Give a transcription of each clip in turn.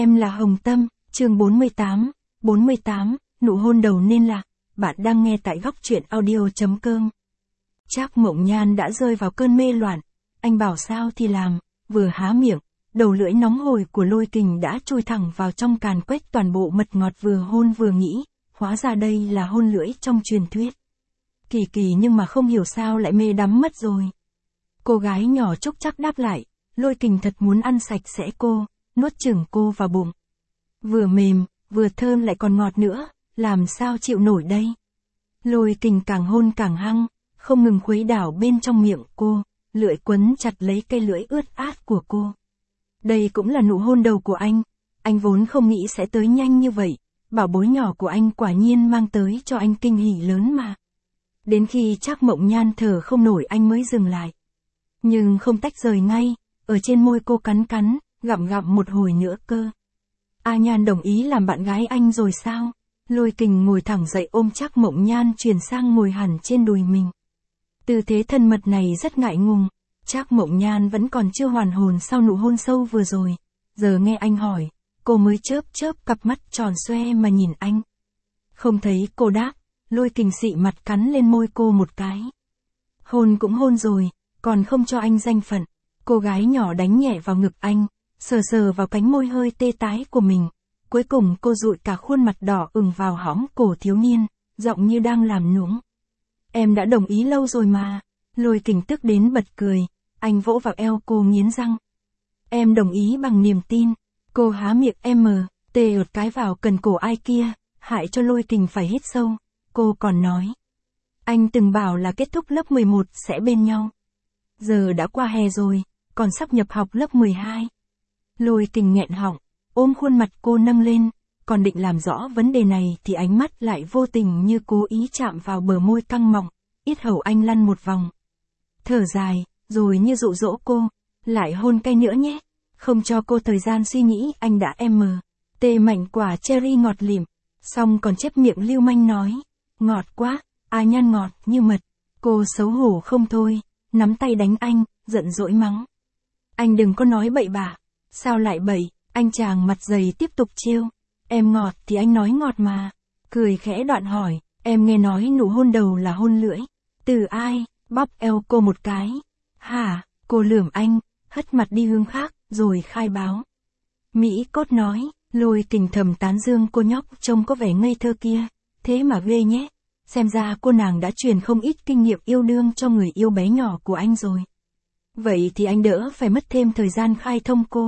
Em là Hồng Tâm, chương 48, nụ hôn đầu nên là, bạn đang nghe tại góc truyện audio.com. Trác Mộng Nhan đã rơi vào cơn mê loạn, anh bảo sao thì làm, vừa há miệng, đầu lưỡi nóng hổi của Lôi Kình đã chui thẳng vào trong càn quét toàn bộ mật ngọt vừa hôn vừa nghĩ, hóa ra đây là hôn lưỡi trong truyền thuyết. Kỳ kỳ nhưng mà không hiểu sao lại mê đắm mất rồi. Cô gái nhỏ chúc chắc đáp lại, Lôi Kình thật muốn ăn sạch sẽ cô, nuốt chửng cô vào bụng. Vừa mềm, vừa thơm lại còn ngọt nữa, làm sao chịu nổi đây. Lôi Kình càng hôn càng hăng, không ngừng khuấy đảo bên trong miệng cô, lưỡi quấn chặt lấy cây lưỡi ướt át của cô. Đây cũng là nụ hôn đầu của anh vốn không nghĩ sẽ tới nhanh như vậy, bảo bối nhỏ của anh quả nhiên mang tới cho anh kinh hỉ lớn mà. Đến khi Trác Mộng Nhan thở không nổi anh mới dừng lại. Nhưng không tách rời ngay, ở trên môi cô cắn cắn, gặm gặm một hồi nữa cơ. A Nhan đồng ý làm bạn gái anh rồi sao? Lôi Kình ngồi thẳng dậy ôm Trác Mộng Nhan chuyển sang ngồi hẳn trên đùi mình. Tư thế thân mật này rất ngại ngùng, Trác Mộng Nhan vẫn còn chưa hoàn hồn sau nụ hôn sâu vừa rồi. Giờ nghe anh hỏi, cô mới chớp chớp cặp mắt tròn xoe mà nhìn anh. Không thấy cô đáp, Lôi Kình xị mặt cắn lên môi cô một cái. Hôn cũng hôn rồi, còn không cho anh danh phận. Cô gái nhỏ đánh nhẹ vào ngực anh, sờ sờ vào cánh môi hơi tê tái của mình. Cuối cùng cô dụi cả khuôn mặt đỏ ửng vào hõm cổ thiếu niên, giọng như đang làm nũng. Em đã đồng ý lâu rồi mà. Lôi Kình tức đến bật cười, anh vỗ vào eo cô nghiến răng. Em đồng ý bằng niềm tin. Cô há miệng tê ợt cái vào cần cổ ai kia, hại cho Lôi Kình phải hít sâu. Cô còn nói, anh từng bảo là kết thúc lớp 11 sẽ bên nhau. Giờ đã qua hè rồi, còn sắp nhập học lớp 12. Lôi Kình nghẹn họng, ôm khuôn mặt cô nâng lên, còn định làm rõ vấn đề này thì ánh mắt lại vô tình như cố ý chạm vào bờ môi căng mọng, yết hầu anh lăn một vòng. Thở dài, rồi như dụ dỗ cô, lại hôn cay nữa nhé, không cho cô thời gian suy nghĩ anh đã tê mảnh quả cherry ngọt lịm, xong còn chép miệng lưu manh nói, ngọt quá, A Nhan ngọt như mật. Cô xấu hổ không thôi, nắm tay đánh anh, giận dỗi mắng. Anh đừng có nói bậy bạ. Sao lại bậy? Anh chàng mặt dày tiếp tục trêu. Em ngọt thì anh nói ngọt mà. Cười khẽ đoạn hỏi, em nghe nói nụ hôn đầu là hôn lưỡi. Từ ai? Bóp eo cô một cái. Hả? Cô lườm anh, hất mặt đi hướng khác, rồi khai báo. Mỹ Cốt nói, Lôi Kình thầm tán dương cô nhóc trông có vẻ ngây thơ kia. Thế mà ghê nhé. Xem ra cô nàng đã truyền không ít kinh nghiệm yêu đương cho người yêu bé nhỏ của anh rồi. Vậy thì anh đỡ phải mất thêm thời gian khai thông cô.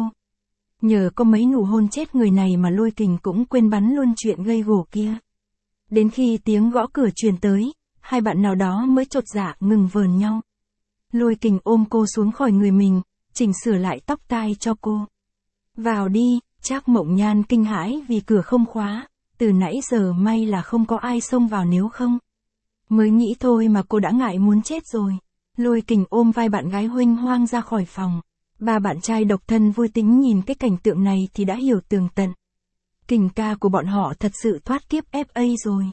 Nhờ có mấy nụ hôn chết người này mà Lôi Kình cũng quên bắn luôn chuyện gây gổ kia. Đến khi tiếng gõ cửa truyền tới, hai bạn nào đó mới chột dạ ngừng vờn nhau. Lôi Kình ôm cô xuống khỏi người mình, chỉnh sửa lại tóc tai cho cô. Vào đi. Trác Mộng Nhan kinh hãi vì cửa không khóa. Từ nãy giờ may là không có ai xông vào, nếu không. Mới nghĩ thôi mà cô đã ngại muốn chết rồi. Lôi Kình ôm vai bạn gái huênh hoang ra khỏi phòng. Ba bạn trai độc thân vui tính nhìn cái cảnh tượng này thì đã hiểu tường tận. Kình ca của bọn họ thật sự thoát kiếp FA rồi.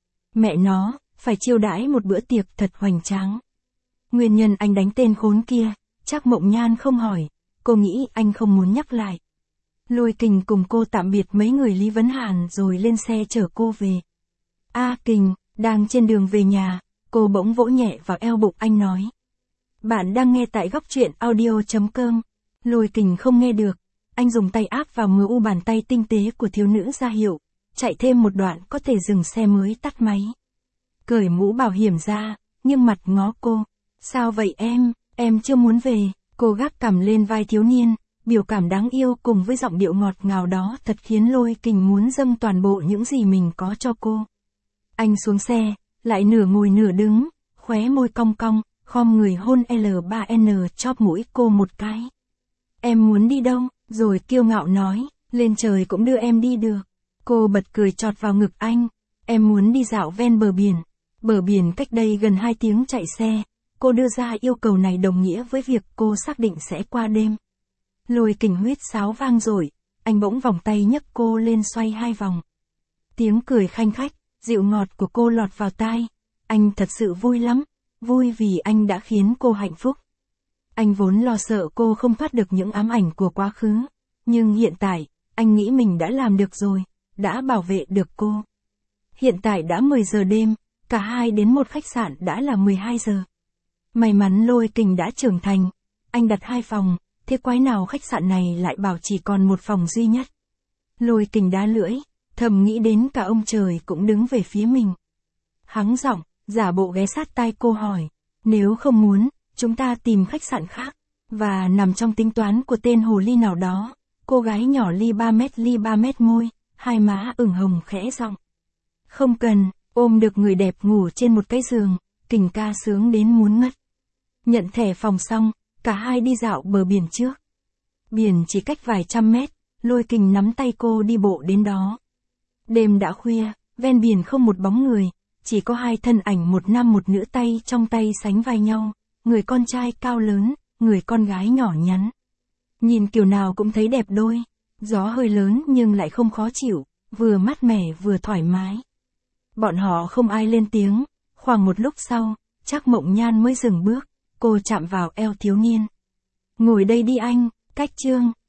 Mẹ nó, phải chiêu đãi một bữa tiệc thật hoành tráng. Nguyên nhân anh đánh tên khốn kia, Trác Mộng Nhan không hỏi. Cô nghĩ anh không muốn nhắc lại. Lôi Kình cùng cô tạm biệt mấy người Lý Vấn Hàn rồi lên xe chở cô về. Kình, đang trên đường về nhà, cô bỗng vỗ nhẹ vào eo bụng anh nói. Bạn đang nghe tại góc truyện audio.com. Lôi Kình không nghe được, anh dùng tay áp vào mu bàn tay tinh tế của thiếu nữ ra hiệu, chạy thêm một đoạn có thể dừng xe mới tắt máy. Cởi mũ bảo hiểm ra, nhưng mặt ngó cô. Sao vậy em chưa muốn về. Cô gác cằm lên vai thiếu niên. Biểu cảm đáng yêu cùng với giọng điệu ngọt ngào đó thật khiến Lôi Kình muốn dâng toàn bộ những gì mình có cho cô. Anh xuống xe, lại nửa ngồi nửa đứng, khóe môi cong cong, khom người hôn L3N chóp mũi cô một cái. Em muốn đi đâu? Rồi kiêu ngạo nói, lên trời cũng đưa em đi được. Cô bật cười chọt vào ngực anh. Em muốn đi dạo ven bờ biển. Bờ biển cách đây gần 2 tiếng chạy xe. Cô đưa ra yêu cầu này đồng nghĩa với việc cô xác định sẽ qua đêm. Lôi Kình huýt sáo vang dội, anh bỗng vòng tay nhấc cô lên xoay 2 vòng. Tiếng cười khanh khách, dịu ngọt của cô lọt vào tai. Anh thật sự vui lắm, vui vì anh đã khiến cô hạnh phúc. Anh vốn lo sợ cô không thoát được những ám ảnh của quá khứ, nhưng hiện tại, anh nghĩ mình đã làm được rồi, đã bảo vệ được cô. Hiện tại đã 10 giờ đêm, cả hai đến một khách sạn đã là 12 giờ. May mắn Lôi Kình đã trưởng thành, anh đặt 2 phòng, thế quái nào khách sạn này lại bảo chỉ còn một phòng duy nhất. Lôi Kình đá lưỡi, thầm nghĩ đến cả ông trời cũng đứng về phía mình. Hắng giọng, giả bộ ghé sát tai cô hỏi, nếu không muốn, chúng ta tìm khách sạn khác. Và nằm trong tính toán của tên hồ ly nào đó, cô gái nhỏ ly 3 mét môi, hai má ửng hồng khẽ giọng. Không cần, ôm được người đẹp ngủ trên một cái giường, Kình ca sướng đến muốn ngất. Nhận thẻ phòng xong, cả hai đi dạo bờ biển trước. Biển chỉ cách vài trăm mét, Lôi Kình nắm tay cô đi bộ đến đó. Đêm đã khuya, ven biển không một bóng người, chỉ có 2 thân ảnh một nam một nữ tay trong tay sánh vai nhau, người con trai cao lớn, người con gái nhỏ nhắn. Nhìn kiểu nào cũng thấy đẹp đôi, gió hơi lớn nhưng lại không khó chịu, vừa mát mẻ vừa thoải mái. Bọn họ không ai lên tiếng, khoảng một lúc sau, Trác Mộng Nhan mới dừng bước, cô chạm vào eo thiếu niên. Ngồi đây đi anh, cách Trương.